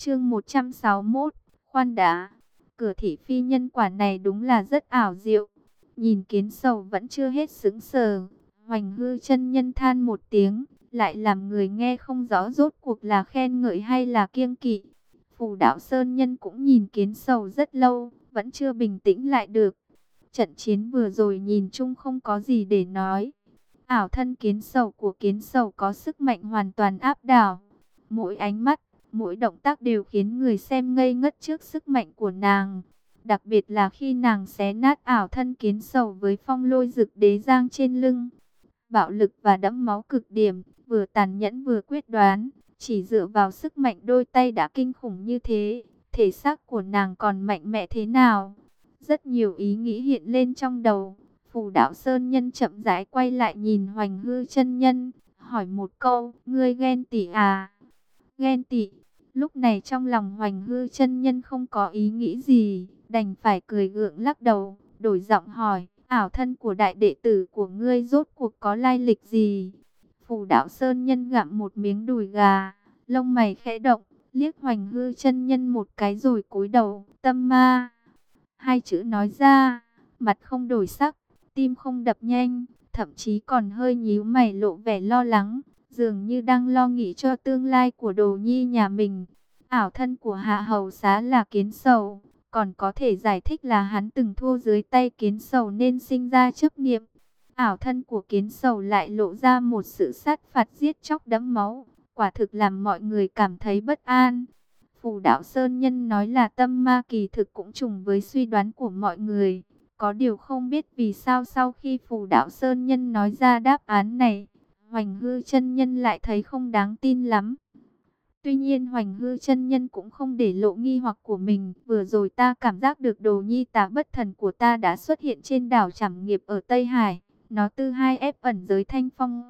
Chương 161, khoan đã. Cửa thị phi nhân quả này đúng là rất ảo diệu. Nhìn Kiến Sầu vẫn chưa hết sững sờ, Hoành Hư chân nhân than một tiếng, lại làm người nghe không rõ rốt cuộc là khen ngợi hay là kiêng kỵ. Phù Đạo Sơn nhân cũng nhìn Kiến Sầu rất lâu, vẫn chưa bình tĩnh lại được. Trận chiến vừa rồi nhìn chung không có gì để nói. Ảo thân Kiến Sầu của Kiến Sầu có sức mạnh hoàn toàn áp đảo. Mỗi ánh mắt, mỗi động tác đều khiến người xem ngây ngất trước sức mạnh của nàng. Đặc biệt là khi nàng xé nát ảo thân Kiến Sầu với phong lôi dực đế giang trên lưng. Bạo lực và đẫm máu cực điểm, vừa tàn nhẫn vừa quyết đoán. Chỉ dựa vào sức mạnh đôi tay đã kinh khủng như thế, thể xác của nàng còn mạnh mẽ thế nào? Rất nhiều ý nghĩ hiện lên trong đầu. Phù Đạo Sơn nhân chậm rãi quay lại nhìn Hoành Hư chân nhân, hỏi một câu: ngươi ghen tị à? Ghen tị? Lúc này trong lòng Hoành Hư chân nhân không có ý nghĩ gì, đành phải cười gượng lắc đầu, đổi giọng hỏi: ảo thân của đại đệ tử của ngươi rốt cuộc có lai lịch gì? Phù Đạo Sơn nhân gặm một miếng đùi gà, lông mày khẽ động, liếc Hoành Hư chân nhân một cái rồi cúi đầu: tâm ma. Hai chữ nói ra, mặt không đổi sắc, tim không đập nhanh, thậm chí còn hơi nhíu mày lộ vẻ lo lắng, dường như đang lo nghĩ cho tương lai của đồ nhi nhà mình. Ảo thân của Hạ Hầu Xá là Kiến Sầu, còn có thể giải thích là hắn từng thua dưới tay Kiến Sầu nên sinh ra chấp niệm. Ảo thân của Kiến Sầu lại lộ ra một sự sát phạt giết chóc đẫm máu, quả thực làm mọi người cảm thấy bất an. Phù Đạo Sơn nhân nói là tâm ma kỳ thực cũng trùng với suy đoán của mọi người. Có điều không biết vì sao sau khi Phù Đạo Sơn nhân nói ra đáp án này, Hoành Hư chân nhân lại thấy không đáng tin lắm. Tuy nhiên Hoành Hư chân nhân cũng không để lộ nghi hoặc của mình. Vừa rồi ta cảm giác được đồ nhi tà bất thần của ta đã xuất hiện trên đảo Trảm Nghiệp ở Tây Hải. Nó tư hai ép ẩn giới Thanh Phong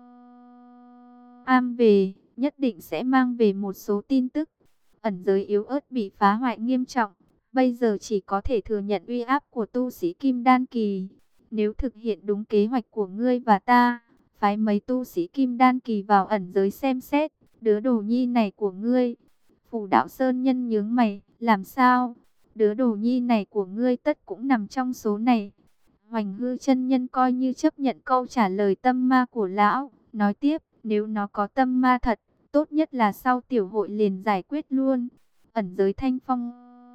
Am về, nhất định sẽ mang về một số tin tức. Ẩn giới yếu ớt bị phá hoại nghiêm trọng, bây giờ chỉ có thể thừa nhận uy áp của tu sĩ Kim Đan Kỳ. Nếu thực hiện đúng kế hoạch của ngươi và ta, phái mấy tu sĩ Kim Đan Kỳ vào ẩn giới xem xét đứa đồ nhi này của ngươi. Phù Đạo Sơn nhân nhướng mày, làm sao? Đứa đồ nhi này của ngươi tất cũng nằm trong số này. Hoành Hư chân nhân coi như chấp nhận câu trả lời tâm ma của lão, nói tiếp: nếu nó có tâm ma thật, tốt nhất là sau tiểu hội liền giải quyết luôn. Ẩn giới Thanh Phong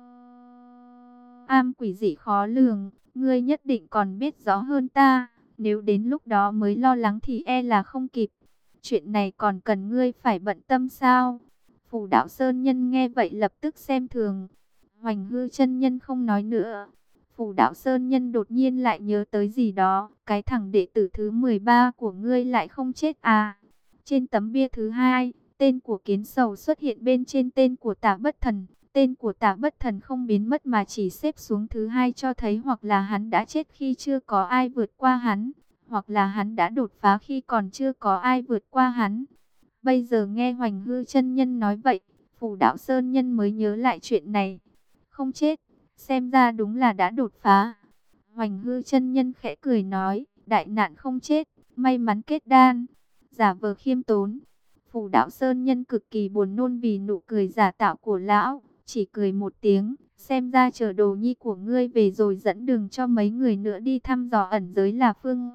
Am quỷ dị khó lường, ngươi nhất định còn biết rõ hơn ta. Nếu đến lúc đó mới lo lắng thì e là không kịp. Chuyện này còn cần ngươi phải bận tâm sao? Phù Đạo Sơn nhân nghe vậy lập tức xem thường. Hoành Hư chân nhân không nói nữa. Phù Đạo Sơn nhân đột nhiên lại nhớ tới gì đó. Cái thằng đệ tử thứ 13 của ngươi lại không chết à? Trên tấm bia thứ 2, tên của Kiến Sầu xuất hiện bên trên tên của Tả Bất Thần. Tên của Tả Bất Thần không biến mất mà chỉ xếp xuống thứ 2, cho thấy hoặc là hắn đã chết khi chưa có ai vượt qua hắn, hoặc là hắn đã đột phá khi còn chưa có ai vượt qua hắn. Bây giờ nghe Hoành Hư chân nhân nói vậy, Phù Đạo Sơn nhân mới nhớ lại chuyện này. Không chết, xem ra đúng là đã đột phá. Hoành Hư chân nhân khẽ cười nói: đại nạn không chết, may mắn kết đan. Giả vờ khiêm tốn. Phù Đạo Sơn nhân cực kỳ buồn nôn vì nụ cười giả tạo của lão, chỉ cười một tiếng: xem ra chờ đồ nhi của ngươi về rồi dẫn đường cho mấy người nữa đi thăm dò ẩn giới là phương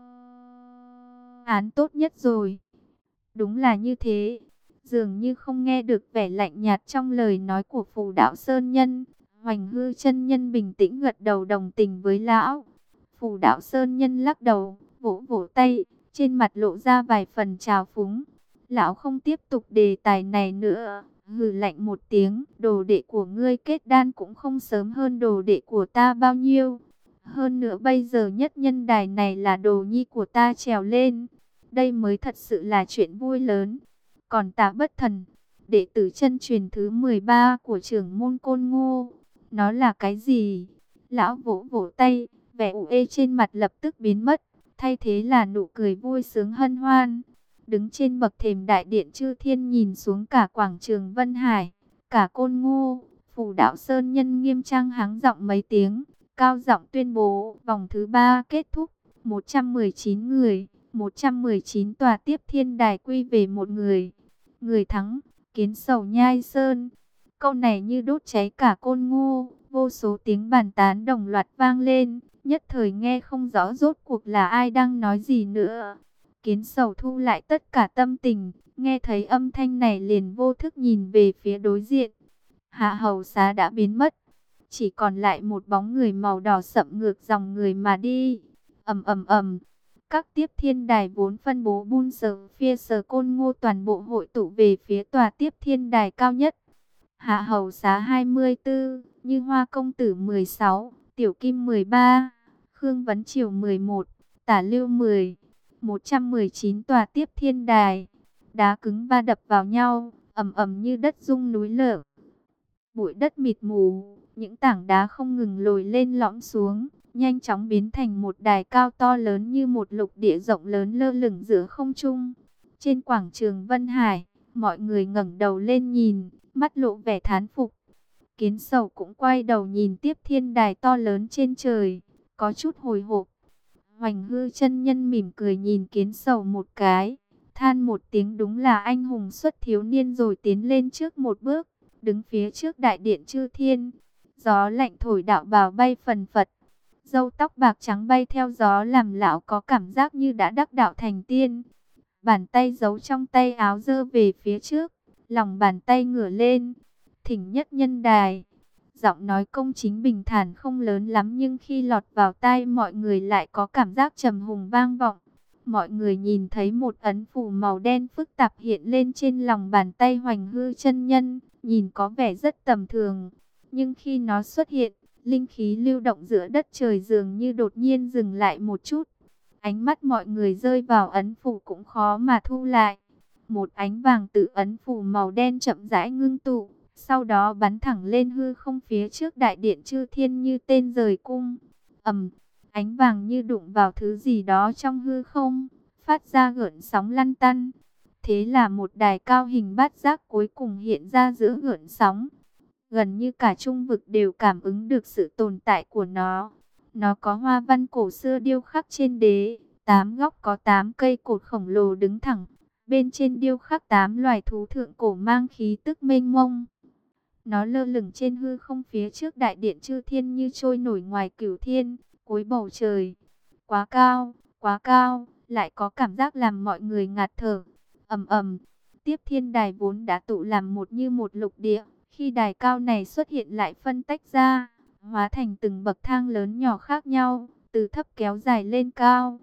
án tốt nhất rồi. Đúng là như thế. Dường như không nghe được vẻ lạnh nhạt trong lời nói của Phù Đạo Sơn nhân, Hoành Hư chân nhân bình tĩnh gật đầu đồng tình với lão. Phù Đạo Sơn nhân lắc đầu, vỗ vỗ tay, trên mặt lộ ra vài phần trào phúng. Lão không tiếp tục đề tài này nữa, hừ lạnh một tiếng: đồ đệ của ngươi kết đan cũng không sớm hơn đồ đệ của ta bao nhiêu. Hơn nữa bây giờ nhất nhân đài này là đồ nhi của ta trèo lên. Đây mới thật sự là chuyện vui lớn. Còn Tả Bất Thần, đệ tử chân truyền thứ 13 của trưởng môn Côn Ngô, nó là cái gì? Lão vỗ vỗ tay, vẻ u ê trên mặt lập tức biến mất, thay thế là nụ cười vui sướng hân hoan. Đứng trên bậc thềm đại điện Chư Thiên nhìn xuống cả quảng trường Vân Hải, cả Côn Ngô, Phù Đạo Sơn nhân nghiêm trang hắng giọng mấy tiếng, cao giọng tuyên bố: vòng thứ 3 kết thúc, 119 người, 119 tòa tiếp thiên đài quy về một người. Người thắng, Kiến Sầu Nhai Sơn. Câu này như đốt cháy cả Côn Ngô, vô số tiếng bàn tán đồng loạt vang lên, nhất thời nghe không rõ rốt cuộc là ai đang nói gì nữa. Kiến Sầu thu lại tất cả tâm tình, nghe thấy âm thanh này liền vô thức nhìn về phía đối diện. Hạ Hầu Xá đã biến mất, chỉ còn lại một bóng người màu đỏ sậm ngược dòng người mà đi. Ầm ầm ầm, các tiếp thiên đài vốn phân bố bun sờ phía sờ Côn Ngô toàn bộ hội tụ về phía tòa tiếp thiên đài cao nhất. Hạ Hầu Xá 24, Như Hoa Công Tử 16, Tiểu Kim 13, Khương Vấn Triều 11, Tả Lưu 10, 119 tòa tiếp thiên đài. Đá cứng va đập vào nhau, ầm ầm như đất rung núi lở. Bụi đất mịt mù, những tảng đá không ngừng lồi lên lõm xuống, nhanh chóng biến thành một đài cao to lớn như một lục địa rộng lớn lơ lửng giữa không trung. Trên quảng trường Vân Hải, mọi người ngẩng đầu lên nhìn, mắt lộ vẻ thán phục. Kiến Sầu cũng quay đầu nhìn tiếp thiên đài to lớn trên trời, có chút hồi hộp. Hoành Hư chân nhân mỉm cười nhìn Kiến Sầu một cái, than một tiếng, đúng là anh hùng xuất thiếu niên rồi, tiến lên trước một bước, đứng phía trước đại điện chư thiên. Gió lạnh thổi đạo bào bay phần phật, râu tóc bạc trắng bay theo gió làm lão có cảm giác như đã đắc đạo thành tiên. Bàn tay giấu trong tay áo giơ về phía trước, lòng bàn tay ngửa lên, thỉnh nhất nhân đài. Giọng nói công chính bình thản không lớn lắm, nhưng khi lọt vào tai mọi người lại có cảm giác trầm hùng vang vọng. Mọi người nhìn thấy một ấn phù màu đen phức tạp hiện lên trên lòng bàn tay Hoành Hư chân nhân, nhìn có vẻ rất tầm thường. Nhưng khi nó xuất hiện, linh khí lưu động giữa đất trời dường như đột nhiên dừng lại một chút. Ánh mắt mọi người rơi vào ấn phù cũng khó mà thu lại. Một ánh vàng tự ấn phù màu đen chậm rãi ngưng tụ, sau đó bắn thẳng lên hư không phía trước đại điện chư thiên như tên giời cung. Ánh vàng như đụng vào thứ gì đó trong hư không, phát ra gợn sóng lăn tăn. Thế là một đài cao hình bát giác cuối cùng hiện ra giữa gợn sóng. Gần như cả trung vực đều cảm ứng được sự tồn tại của nó. Nó có hoa văn cổ xưa điêu khắc trên đế, 8 góc có 8 cây cột khổng lồ đứng thẳng. Bên trên điêu khắc 8 loài thú thượng cổ mang khí tức mênh mông. Nó lơ lửng trên hư không phía trước đại điện chư thiên như trôi nổi ngoài cửu thiên, cuối bầu trời. Quá cao, lại có cảm giác làm mọi người ngạt thở. Ầm ầm, tiếp thiên đài vốn đã tụ làm một như một lục địa. Khi đài cao này xuất hiện lại phân tách ra, hóa thành từng bậc thang lớn nhỏ khác nhau, từ thấp kéo dài lên cao.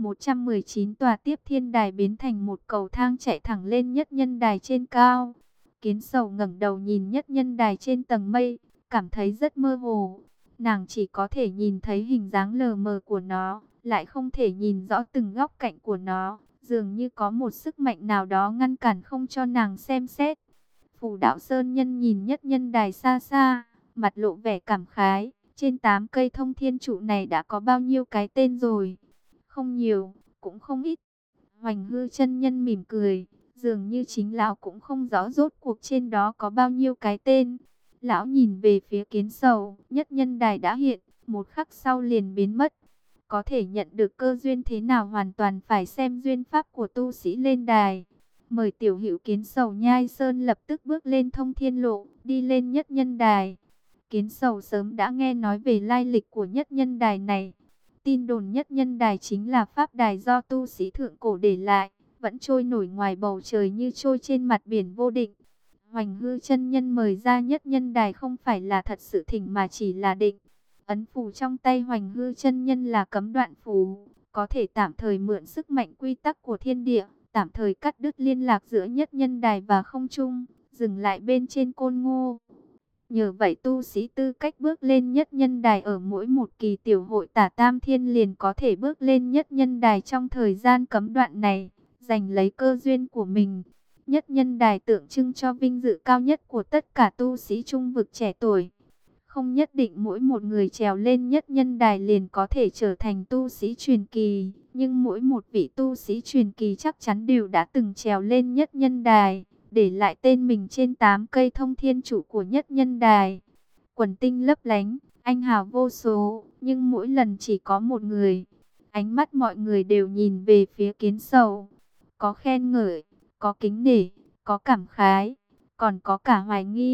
119 tòa tiếp thiên đài biến thành một cầu thang chạy thẳng lên nhất nhân đài trên cao. Kiến Sầu ngẩng đầu nhìn nhất nhân đài trên tầng mây, cảm thấy rất mơ hồ. Nàng chỉ có thể nhìn thấy hình dáng lờ mờ của nó, lại không thể nhìn rõ từng góc cạnh của nó. Dường như có một sức mạnh nào đó ngăn cản không cho nàng xem xét. Phù Đạo Sơn Nhân nhìn nhất nhân đài xa xa, mặt lộ vẻ cảm khái. Trên 8 cây thông thiên trụ này đã có bao nhiêu cái tên rồi? Không nhiều, cũng không ít. Hoành Hư chân nhân mỉm cười, dường như chính lão cũng không rõ rốt cuộc trên đó có bao nhiêu cái tên. Lão nhìn về phía Kiến Sầu, nhất nhân đài đã hiện, một khắc sau liền biến mất. Có thể nhận được cơ duyên thế nào hoàn toàn phải xem duyên pháp của tu sĩ lên đài. Mời tiểu hữu. Kiến Sầu nhai sơn lập tức bước lên thông thiên lộ, đi lên nhất nhân đài. Kiến Sầu sớm đã nghe nói về lai lịch của nhất nhân đài này. Tin đồn nhất nhân đài chính là pháp đài do tu sĩ thượng cổ để lại, vẫn trôi nổi ngoài bầu trời như trôi trên mặt biển vô định. Hoành Hư chân nhân mời ra nhất nhân đài không phải là thật sự thỉnh mà chỉ là định. Ấn phù trong tay Hoành Hư chân nhân là cấm đoạn phù, có thể tạm thời mượn sức mạnh quy tắc của thiên địa, tạm thời cắt đứt liên lạc giữa nhất nhân đài và không trung, dừng lại bên trên Côn Ngô. Nhờ vậy tu sĩ tư cách bước lên nhất nhân đài ở mỗi một kỳ tiểu hội Tả Tam Thiên liền có thể bước lên nhất nhân đài trong thời gian cấm đoạn này, giành lấy cơ duyên của mình. Nhất nhân đài tượng trưng cho vinh dự cao nhất của tất cả tu sĩ trung vực trẻ tuổi. Không nhất định mỗi một người trèo lên nhất nhân đài liền có thể trở thành tu sĩ truyền kỳ, nhưng mỗi một vị tu sĩ truyền kỳ chắc chắn đều đã từng trèo lên nhất nhân đài, để lại tên mình trên 8 cây thông thiên trụ của nhất nhân đài. Quần tinh lấp lánh, anh hào vô số, nhưng mỗi lần chỉ có một người. Ánh mắt mọi người đều nhìn về phía Kiến Sầu, có khen ngợi, có kính nể, có cảm khái, còn có cả hoài nghi.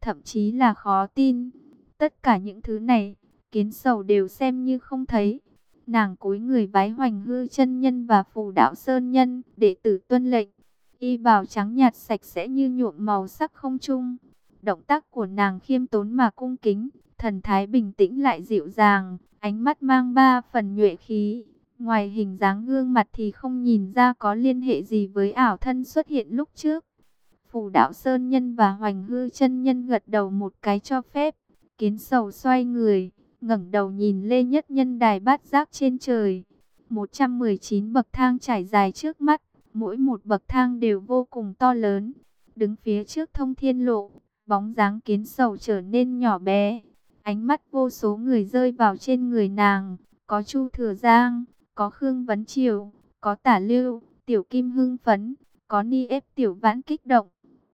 thậm chí là khó tin. Tất cả những thứ này, Kiến Sầu đều xem như không thấy. Nàng cúi người vái Hoành Hư chân nhân và Phù Đạo Sơn nhân, đệ tử tuân lệnh. Y bào trắng nhạt sạch sẽ như nhuộm màu sắc không trung. Động tác của nàng khiêm tốn mà cung kính, thần thái bình tĩnh lại dịu dàng, ánh mắt mang ba phần nhuệ khí. Ngoài hình dáng gương mặt thì không nhìn ra có liên hệ gì với ảo thân xuất hiện lúc trước. Phù Đạo Sơn nhân và Hoành Hư chân nhân gật đầu một cái cho phép. Kiến Sầu xoay người, ngẩng đầu nhìn Lê Nhất Nhân đài bát giác trên trời. 119 bậc thang trải dài trước mắt, mỗi một bậc thang đều vô cùng to lớn. Đứng phía trước Thông Thiên Lộ, bóng dáng Kiến Sầu trở nên nhỏ bé. Ánh mắt vô số người rơi vào trên người nàng, có Chu Thừa Giang, có Khương Vấn Triều, có Tả Lưu, Tiểu Kim hưng phấn, có Ni ép Tiểu Vãn kích động.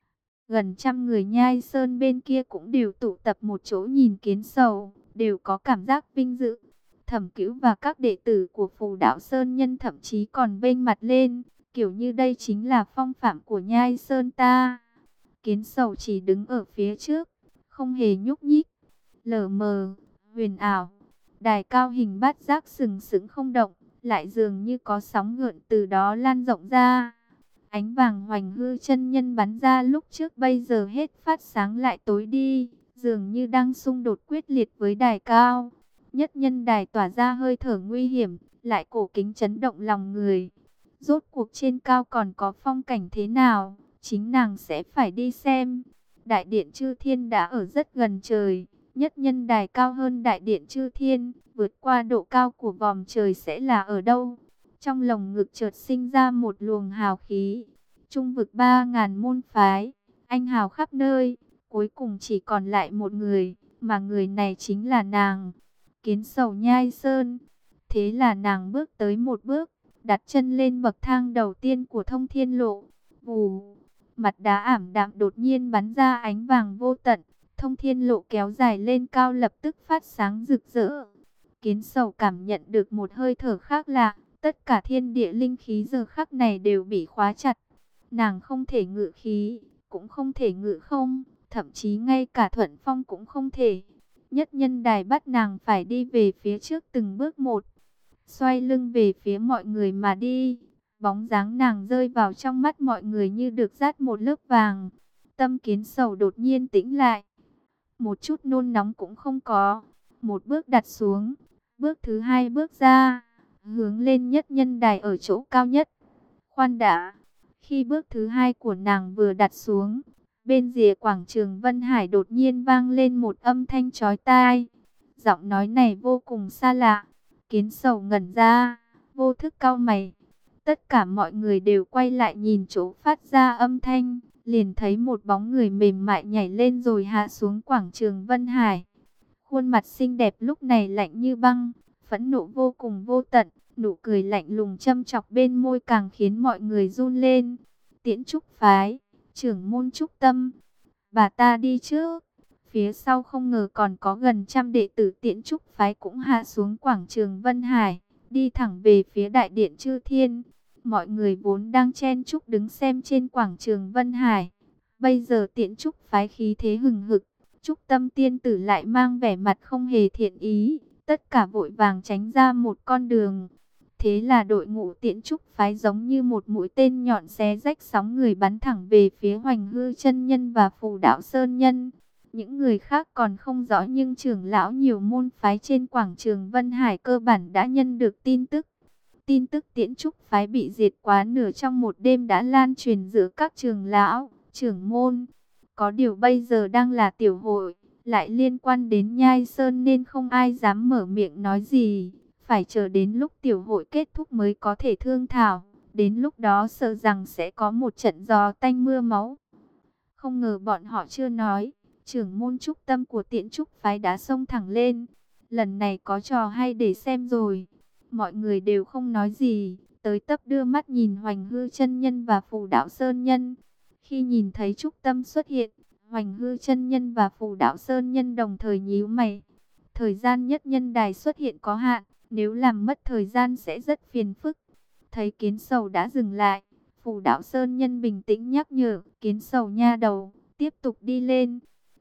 Gần trăm người Nhai Sơn bên kia cũng đều tụ tập một chỗ nhìn Kiến Sầu, đều có cảm giác vinh dự. Thẩm Cửu và các đệ tử của Phù Đạo Sơn nhân thậm chí còn vênh mặt lên, kiểu như đây chính là phong phạm của Nhai Sơn ta. Kiến Sầu chỉ đứng ở phía trước, không hề nhúc nhích. Lờ mờ, huyền ảo, đài cao hình bát giác sừng sững không động, lại dường như có sóng gợn từ đó lan rộng ra. Ánh vàng Hoành Hư chân nhân bắn ra lúc trước bây giờ hết phát sáng lại tối đi, dường như đang xung đột quyết liệt với đài cao. Nhất nhân đài tỏa ra hơi thở nguy hiểm, lại cổ kính chấn động lòng người. Rốt cuộc trên cao còn có phong cảnh thế nào, chính nàng sẽ phải đi xem. Đại điện Chư Thiên đã ở rất gần trời, nhất nhân đài cao hơn đại điện Chư Thiên, vượt qua độ cao của vòm trời sẽ là ở đâu? Trong lồng ngực chợt sinh ra một luồng hào khí. Trung vực 3000 môn phái, anh hào khắp nơi, cuối cùng chỉ còn lại một người, mà người này chính là nàng, Kiến Sầu Nhai Sơn. Thế là nàng bước tới một bước, đặt chân lên bậc thang đầu tiên của Thông Thiên Lộ. Vù, mặt đá ảm đạm đột nhiên bắn ra ánh vàng vô tận, Thông Thiên Lộ kéo dài lên cao lập tức phát sáng rực rỡ. Kiến Sầu cảm nhận được một hơi thở khác lạ. Tất cả thiên địa linh khí giờ khắc này đều bị khóa chặt. Nàng không thể ngự khí, cũng không thể ngự không, thậm chí ngay cả thuận phong cũng không thể. Nhất nhân đài bắt nàng phải đi về phía trước từng bước một, xoay lưng về phía mọi người mà đi. Bóng dáng nàng rơi vào trong mắt mọi người như được dát một lớp vàng. Tâm Kiến Sầu đột nhiên tĩnh lại, một chút nôn nóng cũng không có. Một bước đặt xuống, bước thứ hai bước ra, hướng lên nhất nhân đài ở chỗ cao nhất. Khoan đã, khi bước thứ hai của nàng vừa đặt xuống, bên rìa quảng trường Vân Hải đột nhiên vang lên một âm thanh chói tai. Giọng nói này vô cùng xa lạ. Kiến Sầu ngẩn ra, vô thức cau mày. Tất cả mọi người đều quay lại nhìn chỗ phát ra âm thanh, liền thấy một bóng người mềm mại nhảy lên rồi hạ xuống quảng trường Vân Hải. Khuôn mặt xinh đẹp lúc này lạnh như băng, phẫn nộ vô cùng vô tận, nụ cười lạnh lùng châm chọc bên môi càng khiến mọi người run lên. Tiễn Trúc phái, trưởng môn Trúc Tâm, bà ta đi trước. Phía sau không ngờ còn có gần trăm đệ tử Tiễn Trúc phái cũng hạ xuống quảng trường Vân Hải, đi thẳng về phía đại điện Chư Thiên. Mọi người vốn đang chen chúc đứng xem trên quảng trường Vân Hải, bây giờ Tiễn Trúc phái khí thế hừng hực, Trúc Tâm tiên tử lại mang vẻ mặt không hề thiện ý, tất cả vội vàng tránh ra một con đường. Thế là đội ngũ Tiễn Trúc phái giống như một mũi tên nhọn xé rách sóng người bắn thẳng về phía Hoành Hư chân nhân và Phù Đạo Sơn nhân. Những người khác còn không rõ nhưng trưởng lão nhiều môn phái trên quảng trường Vân Hải cơ bản đã nhận được tin tức. Tin tức Tiễn Trúc phái bị diệt quá nửa trong một đêm đã lan truyền giữa các trưởng lão, trưởng môn. Có điều bây giờ đang là tiểu hội, lại liên quan đến Nhai Sơn nên không ai dám mở miệng nói gì. Phải chờ đến lúc tiểu hội kết thúc mới có thể thương thảo. Đến lúc đó sợ rằng sẽ có một trận gió tanh mưa máu. Không ngờ bọn họ chưa nói, trưởng môn Trúc Tâm của Tiễn Trúc phái đã xông thẳng lên. Lần này có trò hay để xem rồi. Mọi người đều không nói gì, tới tấp đưa mắt nhìn Hoành Hư chân nhân và Phù Đạo Sơn nhân. Khi nhìn thấy Trúc Tâm xuất hiện, Hoành Hư chân nhân và Phù Đạo Sơn nhân đồng thời nhíu mày. Thời gian nhất nhân đài xuất hiện có hạn, nếu làm mất thời gian sẽ rất phiền phức. Thấy Kiến Sầu đã dừng lại, Phù Đạo Sơn nhân bình tĩnh nhắc nhở, Kiến Sầu nha đầu, tiếp tục đi lên.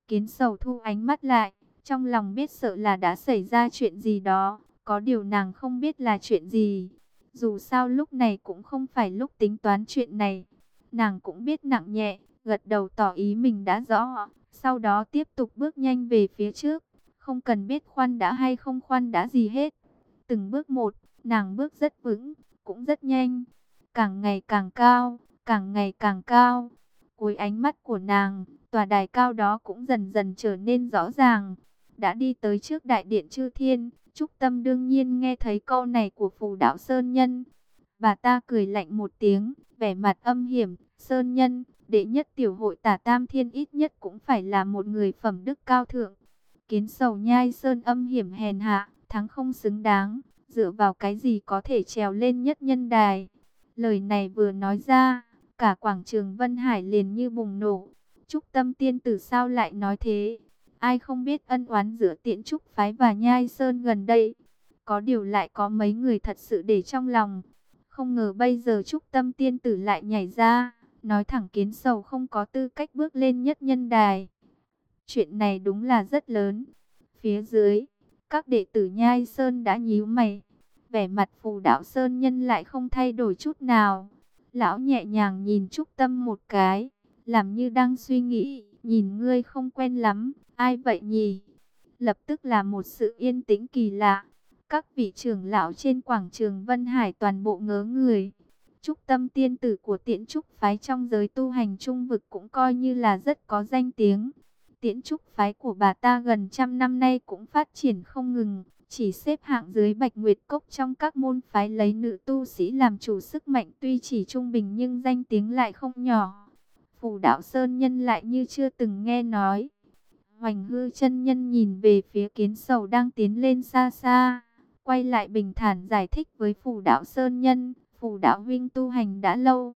Kiến Sầu thu ánh mắt lại, trong lòng biết sợ là đã xảy ra chuyện gì đó, có điều nàng không biết là chuyện gì. Dù sao lúc này cũng không phải lúc tính toán chuyện này. Nàng cũng biết nặng nhẹ, gật đầu tỏ ý mình đã rõ, sau đó tiếp tục bước nhanh về phía trước, không cần biết khoan đã hay không khoan đã gì hết. Từng bước một, nàng bước rất vững, cũng rất nhanh, càng ngày càng cao, càng ngày càng cao. Cuối ánh mắt của nàng, tòa đài cao đó cũng dần dần trở nên rõ ràng. Đã đi tới trước đại điện Chư Thiên, Trúc Tâm đương nhiên nghe thấy câu này của Phù Đạo Sơn Nhân. Bà ta cười lạnh một tiếng, vẻ mặt âm hiểm, Sơn Nhân, đệ nhất tiểu hội Tả Tam Thiên ít nhất cũng phải là một người phẩm đức cao thượng. Kiến Sầu nhai Sơn âm hiểm hèn hạ, thắng không xứng đáng, dựa vào cái gì có thể trèo lên nhất nhân đài. Lời này vừa nói ra, cả quảng trường Vân Hải liền như bùng nổ. Trúc Tâm tiên tử sao lại nói thế? Ai không biết ân oán giữa Tiễn Trúc phái và Nhai Sơn gần đây. Có điều lại có mấy người thật sự để trong lòng. Không ngờ bây giờ Trúc Tâm tiên tử lại nhảy ra, nói thẳng Kiến Sầu không có tư cách bước lên nhất nhân đài. Chuyện này đúng là rất lớn. Phía dưới, các đệ tử Nhai Sơn đã nhíu mày. Vẻ mặt Phù Đạo Sơn Nhân lại không thay đổi chút nào. Lão nhẹ nhàng nhìn Trúc Tâm một cái, làm như đang suy nghĩ, nhìn ngươi không quen lắm, ai vậy nhỉ? Lập tức là một sự yên tĩnh kỳ lạ. Các vị trưởng lão trên quảng trường Vân Hải toàn bộ ngớ người. Trúc Tâm tiên tử của Tiễn Trúc phái trong giới tu hành trung vực cũng coi như là rất có danh tiếng. Tiễn Trúc phái của bà ta gần trăm năm nay cũng phát triển không ngừng, chỉ xếp hạng dưới Bạch Nguyệt Cốc trong các môn phái lấy nữ tu sĩ làm chủ, sức mạnh tuy chỉ trung bình nhưng danh tiếng lại không nhỏ. Phù Đạo Sơn Nhân lại như chưa từng nghe nói. Hoành Hư chân nhân nhìn về phía Kiến Sầu đang tiến lên xa xa, quay lại bình thản giải thích với Phù Đạo Sơn Nhân, Phù Đạo huynh tu hành đã lâu,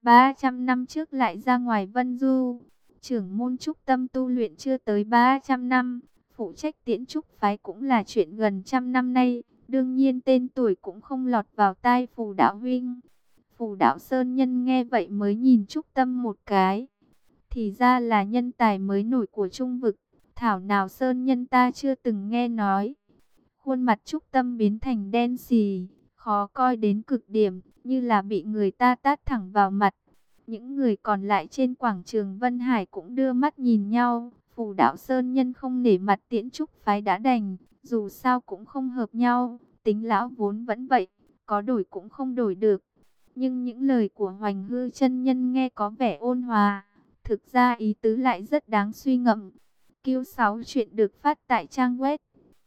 300 năm trước lại ra ngoài Vân Du. Trưởng môn Trúc Tâm tu luyện chưa tới 300 năm, phụ trách Tiễn Trúc phái cũng là chuyện gần trăm năm nay, đương nhiên tên tuổi cũng không lọt vào tai Phù Đạo huynh. Phù Đạo Sơn Nhân nghe vậy mới nhìn Trúc Tâm một cái. Thì ra là nhân tài mới nổi của trung vực, thảo nào Sơn Nhân ta chưa từng nghe nói. Khuôn mặt Trúc Tâm biến thành đen xì, khó coi đến cực điểm, như là bị người ta tát thẳng vào mặt. Những người còn lại trên quảng trường Vân Hải cũng đưa mắt nhìn nhau. Phù Đạo Sơn Nhân không nể mặt Tiễn Trúc phái đã đành, dù sao cũng không hợp nhau, tính lão vốn vẫn vậy, có đổi cũng không đổi được. Nhưng những lời của Hoành Hư chân nhân nghe có vẻ ôn hòa, thực ra ý tứ lại rất đáng suy ngẫm. Q6 chuyện được phát tại trang web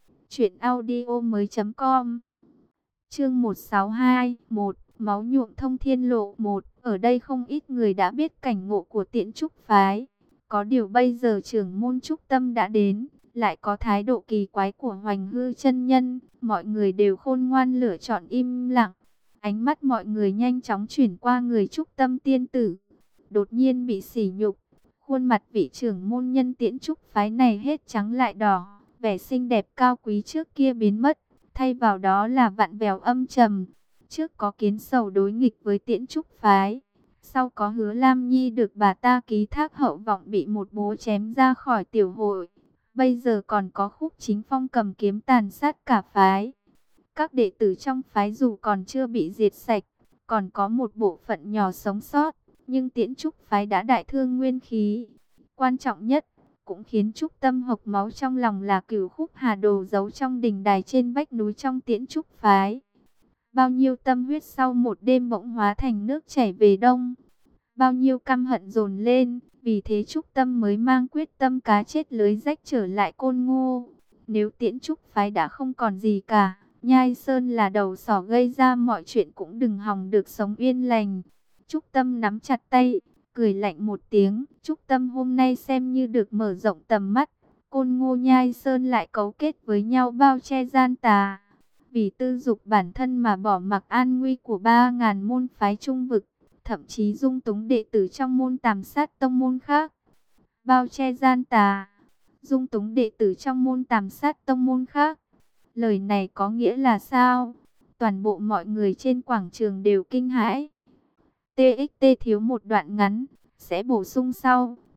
truyệnaudiomoi.com. Chương 162, máu nhuộm thông thiên lộ 1. Ở đây không ít người đã biết cảnh ngộ của Tiễn Trúc phái. Có điều bây giờ trưởng môn Trúc Tâm đã đến, lại có thái độ kỳ quái của Hoành Hư chân nhân, mọi người đều khôn ngoan lựa chọn im lặng. Ánh mắt mọi người nhanh chóng chuyển qua người Trúc Tâm tiên tử. Đột nhiên bị sỉ nhục, khuôn mặt vị trưởng môn nhân Tiễn Trúc phái này hết trắng lại đỏ, vẻ xinh đẹp cao quý trước kia biến mất, thay vào đó là vặn vẹo âm trầm. Trước có Kiến Sầu đối nghịch với Tiễn Trúc phái, sau có Hứa Lam Nhi được bà ta ký thác hậu vọng bị một bố chém ra khỏi tiểu hội, bây giờ còn có Khúc Chính Phong cầm kiếm tàn sát cả phái. Các đệ tử trong phái dù còn chưa bị diệt sạch, còn có một bộ phận nhỏ sống sót, nhưng Tiễn Trúc phái đã đại thương nguyên khí. Quan trọng nhất, cũng khiến Trúc Tâm hộc máu trong lòng là Cửu Khúc Hà Đồ giấu trong đình đài trên vách núi trong Tiễn Trúc phái. Bao nhiêu tâm huyết sau một đêm bỗng hóa thành nước chảy về đông. Bao nhiêu căm hận dồn lên, vì thế Trúc Tâm mới mang quyết tâm cá chết lưới rách trở lại Côn Ngô. Nếu Tiễn Trúc phái đã không còn gì cả, Nhai Sơn là đầu sỏ gây ra mọi chuyện cũng đừng hòng được sống yên lành. Trúc Tâm nắm chặt tay, cười lạnh một tiếng. Trúc Tâm hôm nay xem như được mở rộng tầm mắt. Côn Ngô Nhai Sơn lại cấu kết với nhau bao che gian tà, vì tư dục bản thân mà bỏ mặc an nguy của 3.000 môn phái trung vực, thậm chí dung túng đệ tử trong môn Tàm Sát tông môn khác. Bao che gian tà, dung túng đệ tử trong môn Tàm Sát tông môn khác. Lời này có nghĩa là sao? Toàn bộ mọi người trên quảng trường đều kinh hãi. TXT thiếu một đoạn ngắn, sẽ bổ sung sau.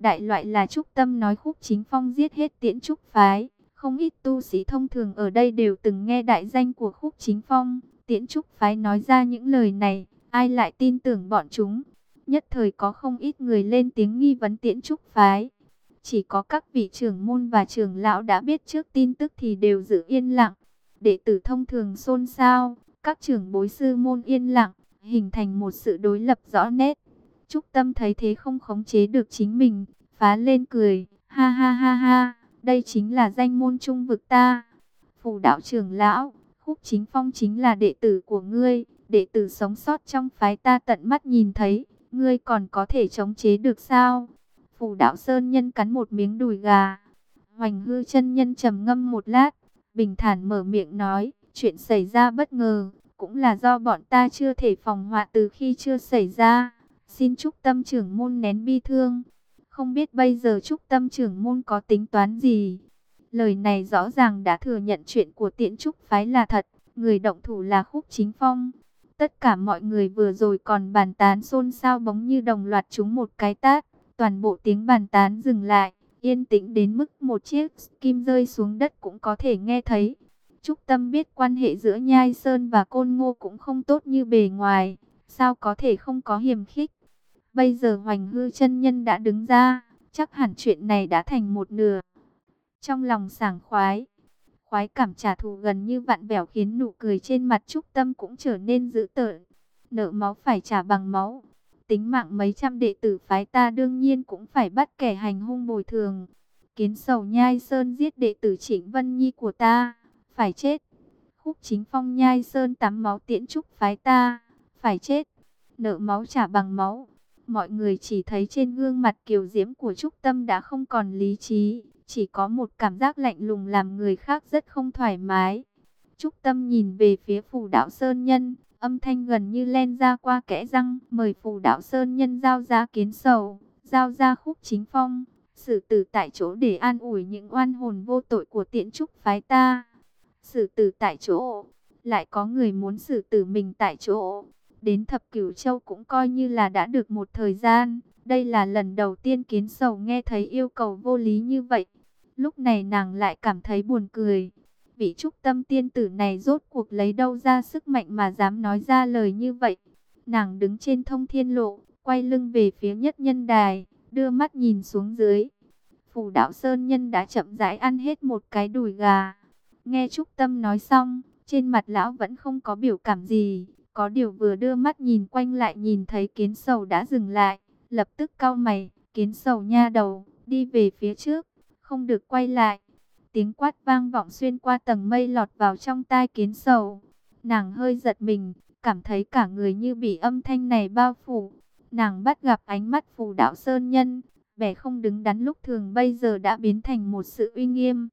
Đại loại là Trúc Tâm nói Khúc Chính Phong giết hết Tiễn Trúc phái. Không ít tu sĩ thông thường ở đây đều từng nghe đại danh của Khúc Chính Phong. Tiễn Trúc phái nói ra những lời này, ai lại tin tưởng bọn chúng? Nhất thời có không ít người lên tiếng nghi vấn Tiễn Trúc phái. Chỉ có các vị trưởng môn và trưởng lão đã biết trước tin tức thì đều giữ yên lặng. Đệ tử thông thường xôn xao, các trưởng bối sư môn yên lặng, hình thành một sự đối lập rõ nét. Trúc Tâm thấy thế không khống chế được chính mình, phá lên cười, ha ha ha ha, đây chính là danh môn trung vực ta. Phù đạo trưởng lão, Khúc Chính Phong chính là đệ tử của ngươi, đệ tử sống sót trong phái ta tận mắt nhìn thấy, ngươi còn có thể chống chế được sao? Phù đạo sơn nhân cắn một miếng đùi gà. Hoành Hư chân nhân trầm ngâm một lát, bình thản mở miệng nói, chuyện xảy ra bất ngờ, cũng là do bọn ta chưa thể phòng họa từ khi chưa xảy ra. Xin Trúc Tâm trưởng môn nén bi thương. Không biết bây giờ Trúc Tâm trưởng môn có tính toán gì? Lời này rõ ràng đã thừa nhận chuyện của Tiễn Trúc phái là thật, người động thủ là Khúc Chính Phong. Tất cả mọi người vừa rồi còn bàn tán xôn xao bỗng như đồng loạt trúng một cái tát, toàn bộ tiếng bàn tán dừng lại, yên tĩnh đến mức một chiếc kim rơi xuống đất cũng có thể nghe thấy. Trúc Tâm biết quan hệ giữa Nhai Sơn và Côn Ngô cũng không tốt như bề ngoài, sao có thể không có hiềm khích. Bây giờ Hoành Hư chân nhân đã đứng ra, chắc hẳn chuyện này đã thành một nửa. Trong lòng sảng khoái, khoái cảm trả thù gần như vặn vẹo khiến nụ cười trên mặt Trúc Tâm cũng trở nên dữ tợn. Nợ máu phải trả bằng máu. Tính mạng mấy trăm đệ tử phái ta đương nhiên cũng phải bắt kẻ hành hung bồi thường. Kiến Sầu Nhai Sơn giết đệ tử Trịnh Vân Nhi của ta, phải chết. Khúc Chính Phong Nhai Sơn tắm máu Tiễn Trúc phái ta, phải chết. Nợ máu trả bằng máu. Mọi người chỉ thấy trên gương mặt kiều diễm của Trúc Tâm đã không còn lý trí, chỉ có một cảm giác lạnh lùng làm người khác rất không thoải mái. Trúc Tâm nhìn về phía Phù Đạo Sơn Nhân, âm thanh gần như len ra qua kẽ răng, mời Phù Đạo Sơn Nhân giao ra Kiến Sầu, giao ra Khúc Chính Phong, xử tử tại chỗ để an ủi những oan hồn vô tội của Tiễn Trúc phái ta. Xử tử tại chỗ, lại có người muốn xử tử mình tại chỗ. Đến Thập Cửu Châu cũng coi như là đã được một thời gian. Đây là lần đầu tiên Kiến Sầu nghe thấy yêu cầu vô lý như vậy. Lúc này nàng lại cảm thấy buồn cười. Vị Trúc Tâm tiên tử này rốt cuộc lấy đâu ra sức mạnh mà dám nói ra lời như vậy. Nàng đứng trên Thông Thiên Lộ, quay lưng về phía Nhất Nhân Đài, đưa mắt nhìn xuống dưới. Phù Đạo Sơn Nhân đã chậm rãi ăn hết một cái đùi gà. Nghe Trúc Tâm nói xong, trên mặt lão vẫn không có biểu cảm gì. Có điều vừa đưa mắt nhìn quanh lại nhìn thấy Kiến Sầu đã dừng lại, lập tức cau mày, Kiến Sầu nha đầu, đi về phía trước, không được quay lại. Tiếng quát vang vọng xuyên qua tầng mây lọt vào trong tai Kiến Sầu. Nàng hơi giật mình, cảm thấy cả người như bị âm thanh này bao phủ. Nàng bắt gặp ánh mắt Phù Đạo Sơn Nhân, vẻ không đứng đắn lúc thường bây giờ đã biến thành một sự uy nghiêm.